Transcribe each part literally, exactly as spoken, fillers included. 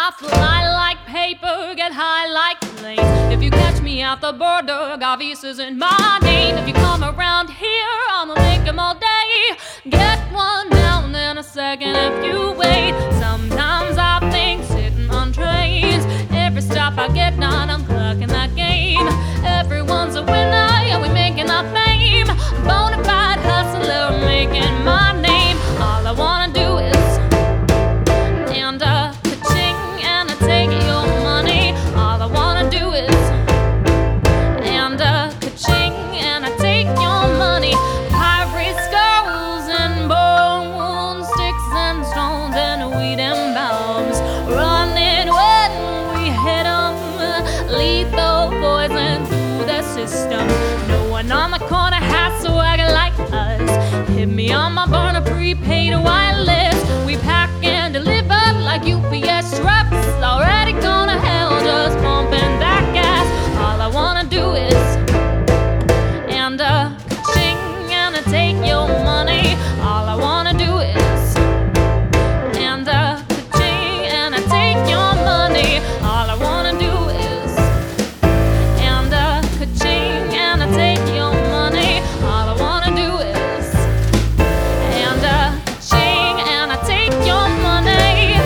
I fly like paper, get high like planes. If you catch me at the border, Gavis isn't my name. If you come around here, I'ma make them all day. Get one down in a second if you wait. Sometimes I think sitting on trains. Every stop I get on, I'm clocking that game. Everyone's a winner, yeah, we making our fame. Bonafide hustler, making my name. All I wanna do is and uh, ka-ching, and I take your money. All I wanna do is and uh, ka-ching, and I take your money. Pirate skulls and bones, sticks and stones and weed and bombs, running when we hit 'em. Lethal poison through the system. No one on the corner has swagger like us. Hit me on my burner prepaid wireless. We pack and deliver like U P S trucks. Already gone to hell, just pumping that gas. All I wanna do is and uh, ka-ching, and I take your money. All I wanna do is and uh, ka-ching, and I take your money. All I wanna do is and uh, ka-ching, and I take your money. All I wanna do is and uh, ka-ching, and I take your money.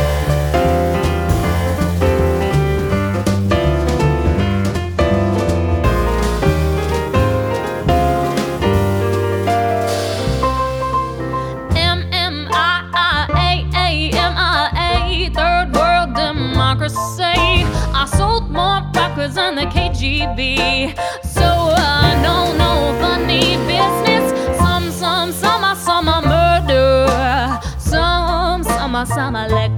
M M I I A A M I A, third world democracy. I sold more records than the K G B. So uh, no, no funny business. Some, some, some, some, some murder. Some, some, some, elect